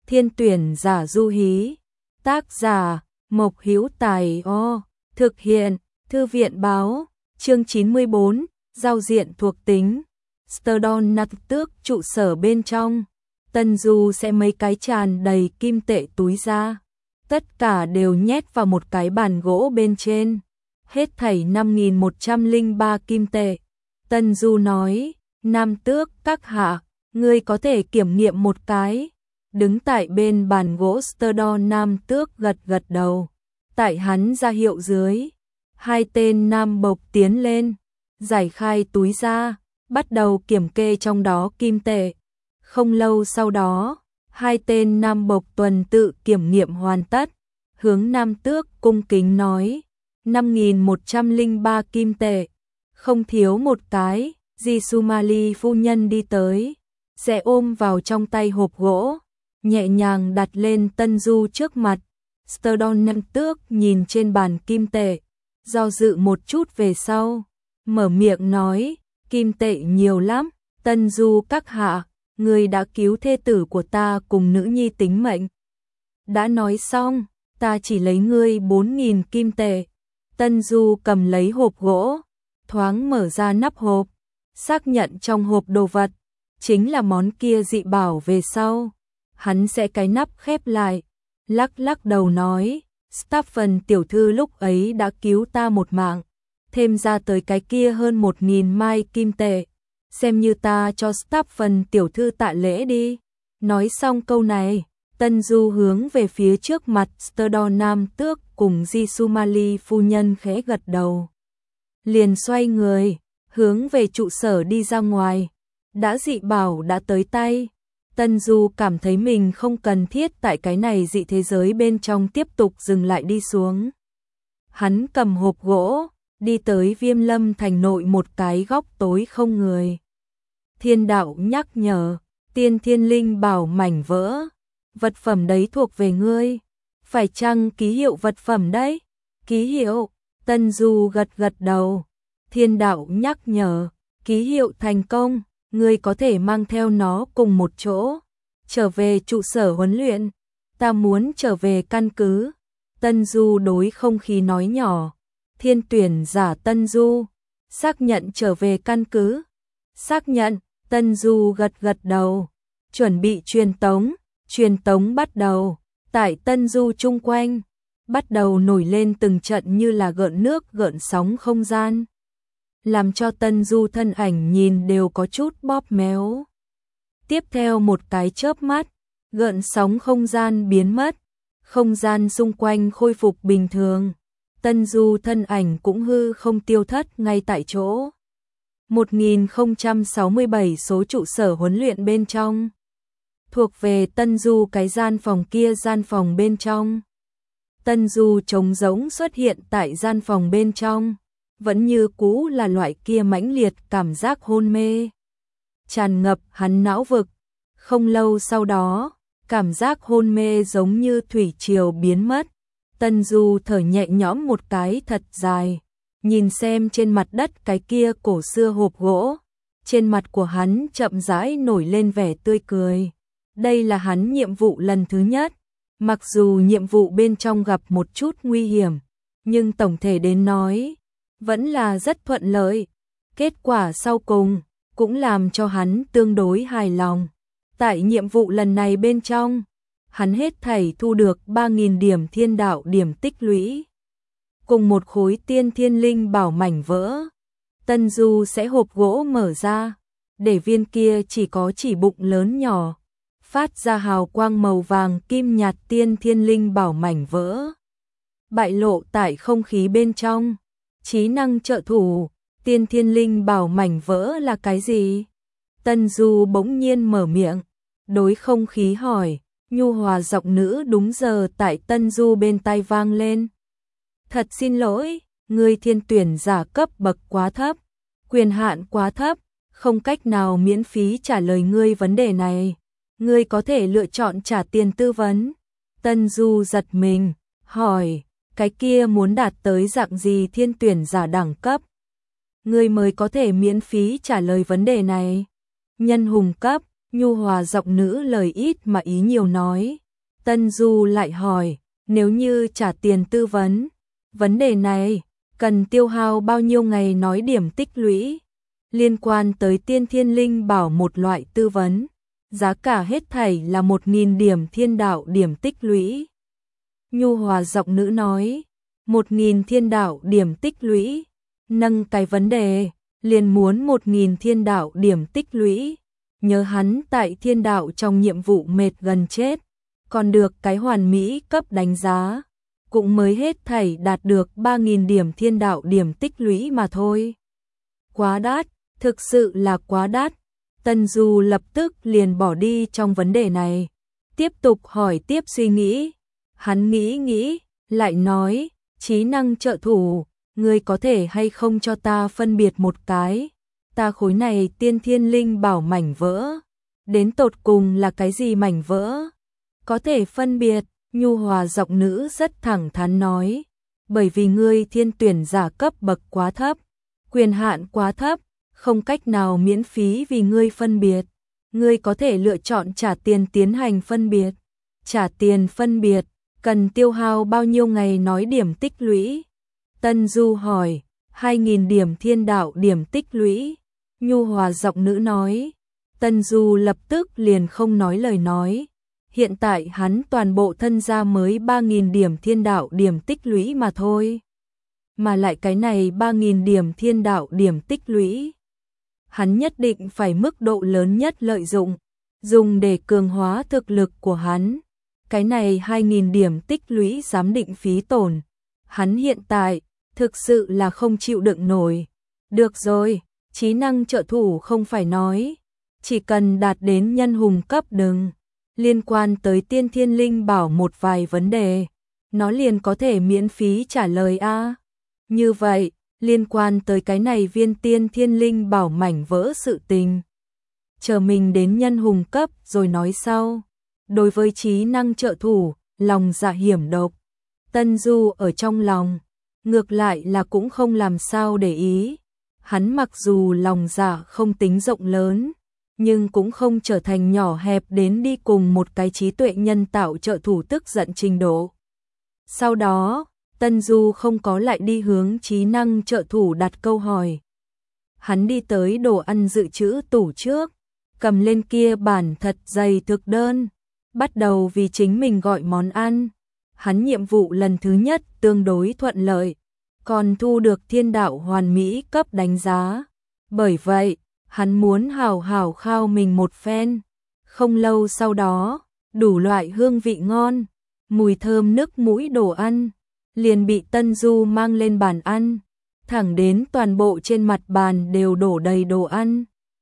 Thiên tuyển giả Du Hí. Tác giả Mộc Hữu Tài. Thực hiện Thư viện báo. Chương 94, giao diện thuộc tính. Sterdon nặc tước trụ sở bên trong. Tân Du sẽ mấy cái tràn đầy kim tệ túi ra. Tất cả đều nhét vào một cái bàn gỗ bên trên. Hết thảy 5.103 kim tệ. Tân Du nói, Nam Tước các hạ, ngươi có thể kiểm nghiệm một cái. Đứng tại bên bàn gỗ Sterdon Nam Tước gật gật đầu. Tại hắn ra hiệu dưới, hai tên nam bộc tiến lên, giải khai túi ra, bắt đầu kiểm kê trong đó kim tệ. Không lâu sau đó, hai tên nam bộc tuần tự kiểm nghiệm hoàn tất, hướng Nam Tước cung kính nói, 5.103 kim tệ, không thiếu một cái. Jisumali phu nhân đi tới, sẽ ôm vào trong tay hộp gỗ, nhẹ nhàng đặt lên Tân Du trước mặt. Sterdon Nam Tước nhìn trên bàn kim tệ, do dự một chút về sau, mở miệng nói, kim tệ nhiều lắm, Tân Du các hạ, người đã cứu thê tử của ta cùng nữ nhi tính mệnh. Đã nói xong, ta chỉ lấy ngươi 4.000 kim tệ. Tân Du cầm lấy hộp gỗ, thoáng mở ra nắp hộp, xác nhận trong hộp đồ vật chính là món kia dị bảo về sau. Hắn sẽ cái nắp khép lại, lắc lắc đầu nói, Stephen tiểu thư lúc ấy đã cứu ta một mạng, thêm ra tới cái kia hơn 1.000 mai kim tệ, xem như ta cho Stephen tiểu thư tạ lễ đi. Nói xong câu này, Tân Du hướng về phía trước mặt Sterdon Nam Tước cùng Jisumali phu nhân khẽ gật đầu. Liền xoay người, hướng về trụ sở đi ra ngoài. Đã dị bảo đã tới tay, Tân Du cảm thấy mình không cần thiết tại cái này dị thế giới bên trong tiếp tục dừng lại đi xuống. Hắn cầm hộp gỗ, đi tới Viêm Lâm thành nội một cái góc tối không người. Thiên đạo nhắc nhở, tiên thiên linh bảo mảnh vỡ, vật phẩm đấy thuộc về ngươi, phải chăng ký hiệu vật phẩm đấy? Ký hiệu, Tân Du gật gật đầu. Thiên đạo nhắc nhở, ký hiệu thành công, ngươi có thể mang theo nó cùng một chỗ, trở về trụ sở huấn luyện. Ta muốn trở về căn cứ. Tân Du đối không khí nói nhỏ. Thiên tuyển giả Tân Du, xác nhận trở về căn cứ. Xác nhận, Tân Du gật gật đầu. Chuẩn bị truyền tống bắt đầu. Tại Tân Du chung quanh, bắt đầu nổi lên từng trận như là gợn nước gợn sóng không gian, làm cho Tân Du thân ảnh nhìn đều có chút bóp méo. Tiếp theo một cái chớp mắt, gợn sóng không gian biến mất, không gian xung quanh khôi phục bình thường. Tân Du thân ảnh cũng hư không tiêu thất ngay tại chỗ. 1067 số trụ sở huấn luyện bên trong. Thuộc về Tân Du cái gian phòng kia gian phòng bên trong. Tân Du trống rỗng xuất hiện tại gian phòng bên trong. Vẫn như cũ là loại kia mãnh liệt cảm giác hôn mê tràn ngập hắn não vực. Không lâu sau đó, cảm giác hôn mê giống như thủy triều biến mất. Tân Du thở nhẹ nhõm một cái thật dài, nhìn xem trên mặt đất cái kia cổ xưa hộp gỗ, trên mặt của hắn chậm rãi nổi lên vẻ tươi cười. Đây là hắn nhiệm vụ lần thứ nhất, mặc dù nhiệm vụ bên trong gặp một chút nguy hiểm, nhưng tổng thể đến nói vẫn là rất thuận lợi. Kết quả sau cùng cũng làm cho hắn tương đối hài lòng. Tại nhiệm vụ lần này bên trong, hắn hết thảy thu được 3.000 điểm thiên đạo điểm tích lũy, cùng một khối tiên thiên linh bảo mảnh vỡ. Tân Du sẽ hộp gỗ mở ra, để viên kia chỉ có chỉ bụng lớn nhỏ, phát ra hào quang màu vàng kim nhạt tiên thiên linh bảo mảnh vỡ, bại lộ tại không khí bên trong. Trí năng trợ thủ, tiên thiên linh bảo mảnh vỡ là cái gì? Tân Du bỗng nhiên mở miệng, đối không khí hỏi. Nhu hòa giọng nữ đúng giờ tại Tân Du bên tai vang lên. Thật xin lỗi, ngươi thiên tuyển giả cấp bậc quá thấp, quyền hạn quá thấp, không cách nào miễn phí trả lời ngươi vấn đề này. Ngươi có thể lựa chọn trả tiền tư vấn. Tân Du giật mình, hỏi, cái kia muốn đạt tới dạng gì thiên tuyển giả đẳng cấp? Ngươi mới có thể miễn phí trả lời vấn đề này. Nhân hùng cấp, Nhu hòa giọng nữ lời ít mà ý nhiều nói. Tân Du lại hỏi, nếu như trả tiền tư vấn, vấn đề này cần tiêu hao bao nhiêu ngày nói điểm tích lũy? Liên quan tới Tiên Thiên Linh Bảo một loại tư vấn, giá cả hết thảy là 1.000 điểm thiên đạo điểm tích lũy. Nhu hòa giọng nữ nói, 1.000 thiên đạo điểm tích lũy, nâng cái vấn đề, liền muốn 1.000 thiên đạo điểm tích lũy. Nhớ hắn tại thiên đạo trong nhiệm vụ mệt gần chết, còn được cái hoàn mỹ cấp đánh giá, cũng mới hết thảy đạt được 3.000 điểm thiên đạo điểm tích lũy mà thôi. Quá đắt, thực sự là quá đắt. Tân Du lập tức liền bỏ đi trong vấn đề này, tiếp tục hỏi tiếp suy nghĩ. Hắn nghĩ, lại nói, trí năng trợ thủ, ngươi có thể hay không cho ta phân biệt một cái, ta khối này Tiên Thiên Linh Bảo mảnh vỡ, đến tột cùng là cái gì mảnh vỡ? Có thể phân biệt, nhu hòa giọng nữ rất thẳng thắn nói, bởi vì ngươi thiên tuyển giả cấp bậc quá thấp, quyền hạn quá thấp, không cách nào miễn phí vì ngươi phân biệt. Ngươi có thể lựa chọn trả tiền tiến hành phân biệt. Trả tiền phân biệt, cần tiêu hao bao nhiêu ngày nói điểm tích lũy? Tân Du hỏi, 2.000 điểm thiên đạo điểm tích lũy. Nhu hòa giọng nữ nói. Tân Du lập tức liền không nói lời nói. Hiện tại hắn toàn bộ thân gia mới 3.000 điểm thiên đạo điểm tích lũy mà thôi. Mà lại cái này 3.000 điểm thiên đạo điểm tích lũy, hắn nhất định phải mức độ lớn nhất lợi dụng, dùng để cường hóa thực lực của hắn. Cái này 2.000 điểm tích lũy giám định phí tổn, hắn hiện tại thực sự là không chịu đựng nổi. Được rồi, trí năng trợ thủ không phải nói, chỉ cần đạt đến nhân hùng cấp đừng. Liên quan tới Tiên Thiên Linh Bảo một vài vấn đề, nó liền có thể miễn phí trả lời a. Như vậy, liên quan tới cái này viên Tiên Thiên Linh Bảo mảnh vỡ sự tình, chờ mình đến nhân hùng cấp rồi nói sau. Đối với trí năng trợ thủ, lòng dạ hiểm độc, Tân Du ở trong lòng, ngược lại là cũng không làm sao để ý. Hắn mặc dù lòng dạ không tính rộng lớn, nhưng cũng không trở thành nhỏ hẹp đến đi cùng một cái trí tuệ nhân tạo trợ thủ tức giận trình độ. Sau đó, Tân Du không có lại đi hướng trí năng trợ thủ đặt câu hỏi. Hắn đi tới đồ ăn dự trữ tủ trước, cầm lên kia bản thật dày thực đơn, bắt đầu vì chính mình gọi món ăn. Hắn nhiệm vụ lần thứ nhất tương đối thuận lợi, còn thu được thiên đạo hoàn mỹ cấp đánh giá. Bởi vậy, hắn muốn hào hào khao mình một phen. Không lâu sau đó, đủ loại hương vị ngon, mùi thơm nức mũi đồ ăn liền bị Tân Du mang lên bàn ăn, thẳng đến toàn bộ trên mặt bàn đều đổ đầy đồ ăn.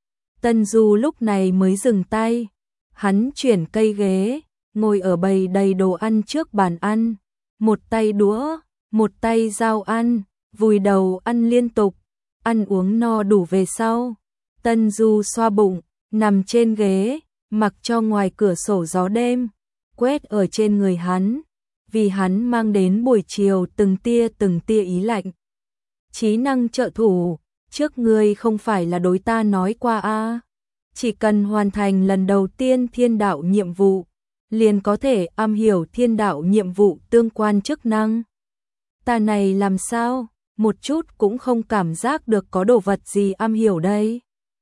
Tân Du lúc này mới dừng tay, hắn chuyển cây ghế, ngồi ở bày đầy đồ ăn trước bàn ăn, một tay đũa, một tay dao ăn, vùi đầu ăn liên tục, ăn uống no đủ về sau. Tân Du xoa bụng, nằm trên ghế, mặc cho ngoài cửa sổ gió đêm quét ở trên người hắn, vì hắn mang đến buổi chiều từng tia ý lạnh. Trí năng trợ thủ, trước ngươi không phải là đối ta nói qua a, chỉ cần hoàn thành lần đầu tiên thiên đạo nhiệm vụ, liền có thể am hiểu thiên đạo nhiệm vụ tương quan chức năng. Ta này làm sao, một chút cũng không cảm giác được có đồ vật gì am hiểu đây.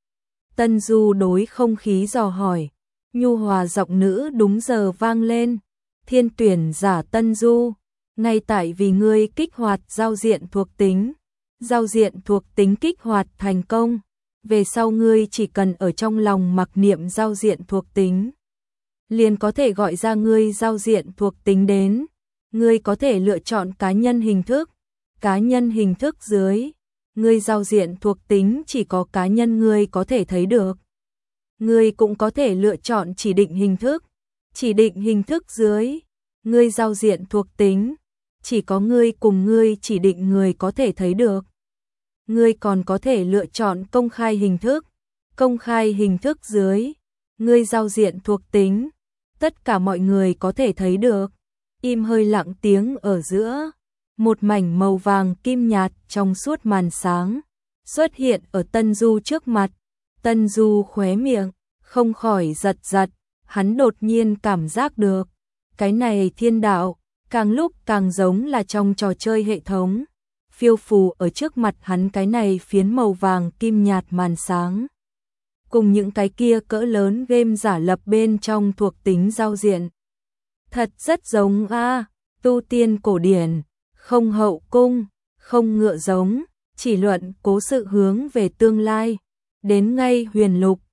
Tân Du đối không khí dò hỏi, nhu hòa giọng nữ đúng giờ vang lên. Thiên tuyển giả Tân Du, ngay tại vì ngươi kích hoạt giao diện thuộc tính. Giao diện thuộc tính kích hoạt thành công. Về sau ngươi chỉ cần ở trong lòng mặc niệm giao diện thuộc tính, liền có thể gọi ra ngươi giao diện thuộc tính đến. Ngươi có thể lựa chọn cá nhân hình thức. Cá nhân hình thức dưới, ngươi giao diện thuộc tính chỉ có cá nhân ngươi có thể thấy được. Ngươi cũng có thể lựa chọn chỉ định hình thức. Chỉ định hình thức dưới, ngươi giao diện thuộc tính chỉ có ngươi cùng ngươi chỉ định người có thể thấy được. Ngươi còn có thể lựa chọn công khai hình thức. Công khai hình thức dưới, ngươi giao diện thuộc tính tất cả mọi người có thể thấy được. Im hơi lặng tiếng ở giữa, một mảnh màu vàng kim nhạt trong suốt màn sáng xuất hiện ở Tân Du trước mặt. Tân Du khóe miệng không khỏi giật giật, hắn đột nhiên cảm giác được, cái này thiên đạo, càng lúc càng giống là trong trò chơi hệ thống, phiêu phù ở trước mặt hắn cái này phiến màu vàng kim nhạt màn sáng. Cùng những cái kia cỡ lớn game giả lập bên trong thuộc tính giao diện. Thật rất giống tu tiên cổ điển, không hậu cung, không ngựa giống, chỉ luận cố sự hướng về tương lai, đến ngay huyền lục,